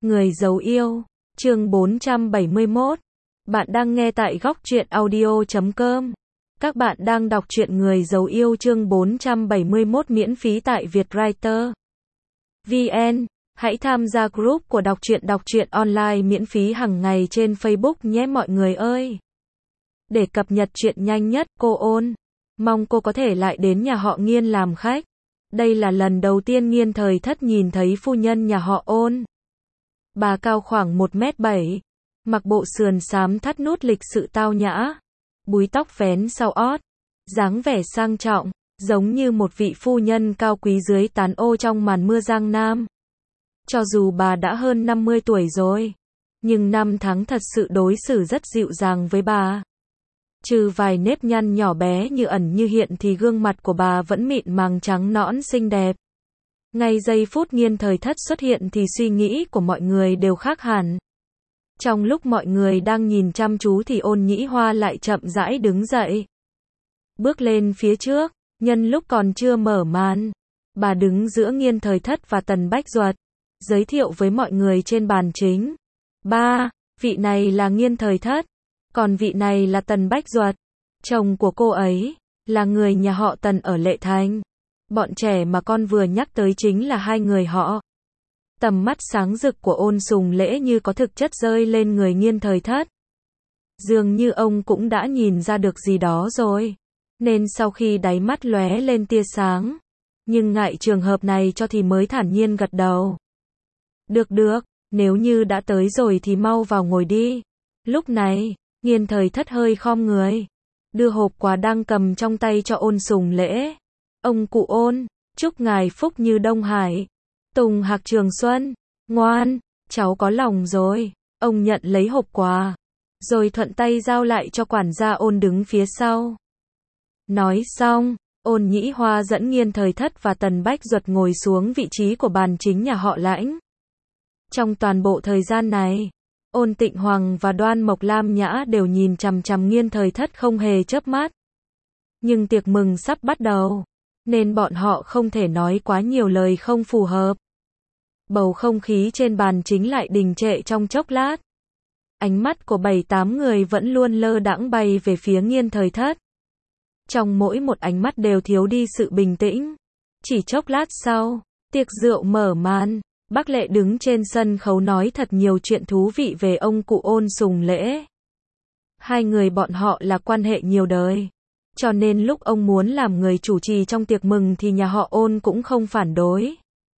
Người giấu yêu, chương 471. Bạn đang nghe tại góc truyện audio.com. Các bạn đang đọc truyện Người giấu yêu chương 471 miễn phí tại Vietwriter VN. Hãy tham gia group của đọc truyện online miễn phí hàng ngày trên Facebook nhé mọi người ơi. Để cập nhật chuyện nhanh nhất, cô Ôn mong cô có thể lại đến nhà họ Nghiên làm khách. Đây là lần đầu tiên Nghiên Thời Thất nhìn thấy phu nhân nhà họ Ôn. Bà cao khoảng 1m7, mặc bộ sườn xám thắt nút lịch sự tao nhã, búi tóc vén sau ót, dáng vẻ sang trọng, giống như một vị phu nhân cao quý dưới tán ô trong màn mưa Giang Nam. Cho dù bà đã hơn 50 tuổi rồi, nhưng năm tháng thật sự đối xử rất dịu dàng với bà. Trừ vài nếp nhăn nhỏ bé như ẩn như hiện thì gương mặt của bà vẫn mịn màng trắng nõn xinh đẹp. Ngay giây phút Nghiên Thời Thất xuất hiện thì suy nghĩ của mọi người đều khác hẳn. Trong lúc mọi người đang nhìn chăm chú thì Ôn Nhĩ Hoa lại chậm rãi đứng dậy. Bước lên phía trước, nhân lúc còn chưa mở màn. Bà đứng giữa Nghiên Thời Thất và Tần Bách Duật, giới thiệu với mọi người trên bàn chính. Ba, vị này là Nghiên Thời Thất, còn vị này là Tần Bách Duật. Chồng của cô ấy, là người nhà họ Tần ở Lệ Thành. Bọn trẻ mà con vừa nhắc tới chính là hai người họ. Tầm mắt sáng rực của Ôn Sùng Lễ như có thực chất rơi lên người Nghiên Thời Thất. Dường như ông cũng đã nhìn ra được gì đó rồi, nên sau khi đáy mắt lóe lên tia sáng, nhưng ngại trường hợp này cho thì mới thản nhiên gật đầu. Được, nếu như đã tới rồi thì mau vào ngồi đi. Lúc này, Nghiên Thời Thất hơi khom người, đưa hộp quà đang cầm trong tay cho Ôn Sùng Lễ. Ông cụ Ôn, chúc ngài phúc như Đông Hải, tùng hạc trường xuân. Ngoan, cháu có lòng rồi. Ông nhận lấy hộp quà, rồi thuận tay giao lại cho quản gia Ôn đứng phía sau. Nói xong, Ôn Nhĩ Hoa dẫn Nghiên Thời Thất và Tần Bách Duật ngồi xuống vị trí của bàn chính nhà họ Lãnh. Trong toàn bộ thời gian này, Ôn Tịnh Hoàng và Đoan Mộc Lam Nhã đều nhìn chằm chằm Nghiên Thời Thất không hề chớp mắt. Nhưng tiệc mừng sắp bắt đầu, nên bọn họ không thể nói quá nhiều lời không phù hợp. Bầu không khí trên bàn chính lại đình trệ trong chốc lát. Ánh mắt của 7-8 người vẫn luôn lơ đãng bay về phía Nghiên Thời Thất. Trong mỗi một ánh mắt đều thiếu đi sự bình tĩnh. Chỉ chốc lát sau, tiệc rượu mở màn. Bác Lệ đứng trên sân khấu nói thật nhiều chuyện thú vị về ông cụ Ôn Sùng Lễ. Hai người bọn họ là quan hệ nhiều đời, cho nên lúc ông muốn làm người chủ trì trong tiệc mừng thì nhà họ Ôn cũng không phản đối.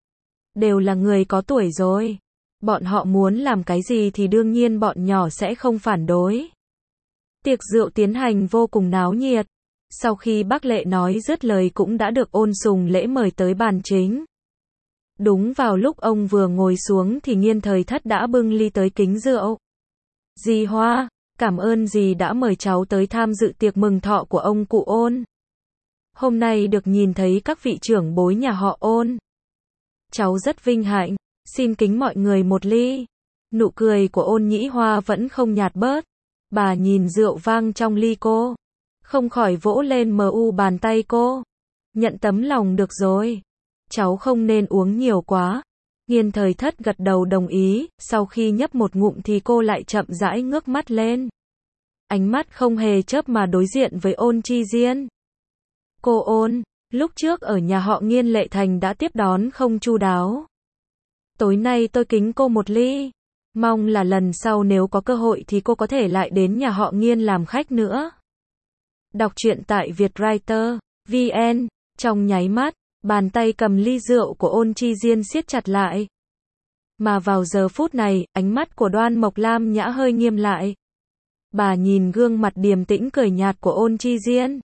Đều là người có tuổi rồi, bọn họ muốn làm cái gì thì đương nhiên bọn nhỏ sẽ không phản đối. Tiệc rượu tiến hành vô cùng náo nhiệt. Sau khi bác Lệ nói dứt lời cũng đã được Ôn Sùng Lễ mời tới bàn chính. Đúng vào lúc ông vừa ngồi xuống thì Nghiên Thời Thất đã bưng ly tới kính rượu. Dì Hoa, cảm ơn dì đã mời cháu tới tham dự tiệc mừng thọ của ông cụ Ôn. Hôm nay được nhìn thấy các vị trưởng bối nhà họ Ôn, cháu rất vinh hạnh, xin kính mọi người một ly. Nụ cười của Ôn Nhĩ Hoa vẫn không nhạt bớt. Bà nhìn rượu vang trong ly cô, không khỏi vỗ lên bàn tay cô. Nhận tấm lòng được rồi, cháu không nên uống nhiều quá. Nghiên Thời Thất gật đầu đồng ý, sau khi nhấp một ngụm thì cô lại chậm rãi ngước mắt lên. Ánh mắt không hề chớp mà đối diện với Ôn Chi Diên. Cô Ôn, lúc trước ở nhà họ Nghiên Lệ Thành đã tiếp đón không chu đáo. Tối nay tôi kính cô một ly. Mong là lần sau nếu có cơ hội thì cô có thể lại đến nhà họ Nghiên làm khách nữa. Đọc truyện tại Vietwriter VN. Trong nháy mắt, bàn tay cầm ly rượu của Ôn Chi Diên siết chặt lại. Mà vào giờ phút này, ánh mắt của Đoan Mộc Lam Nhã hơi nghiêm lại. Bà nhìn gương mặt điềm tĩnh cười nhạt của Ôn Chi Diên.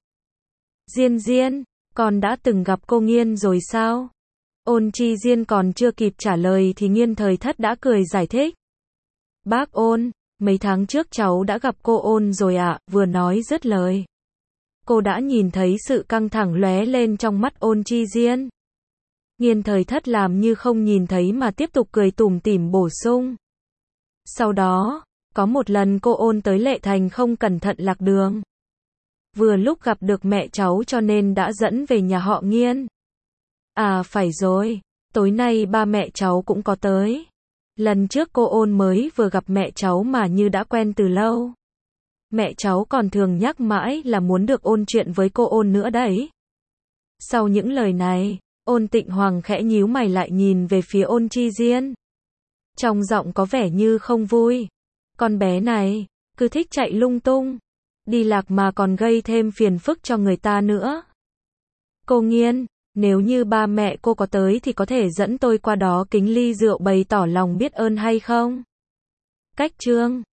Diên, con đã từng gặp cô Nghiên rồi sao? Ôn Chi Diên còn chưa kịp trả lời thì Nghiên Thời Thất đã cười giải thích. Bác Ôn, mấy tháng trước cháu đã gặp cô Ôn rồi ạ. Vừa nói dứt lời, cô đã nhìn thấy sự căng thẳng lóe lên trong mắt Ôn Chi Diên. Nghiên Thời Thất làm như không nhìn thấy mà tiếp tục cười tủm tỉm bổ sung. Sau đó, có một lần cô Ôn tới Lệ Thành không cẩn thận lạc đường. Vừa lúc gặp được mẹ cháu cho nên đã dẫn về nhà họ Nghiên. À phải rồi, tối nay ba mẹ cháu cũng có tới. Lần trước cô Ôn mới vừa gặp mẹ cháu mà như đã quen từ lâu. Mẹ cháu còn thường nhắc mãi là muốn được ôn chuyện với cô Ôn nữa đấy. Sau những lời này, Ôn Tịnh Hoàng khẽ nhíu mày lại nhìn về phía Ôn Chi Diên. Trong giọng có vẻ như không vui. Con bé này, cứ thích chạy lung tung. Đi lạc mà còn gây thêm phiền phức cho người ta nữa. Cô Nghiên, nếu như ba mẹ cô có tới thì có thể dẫn tôi qua đó kính ly rượu bày tỏ lòng biết ơn hay không? Cách chương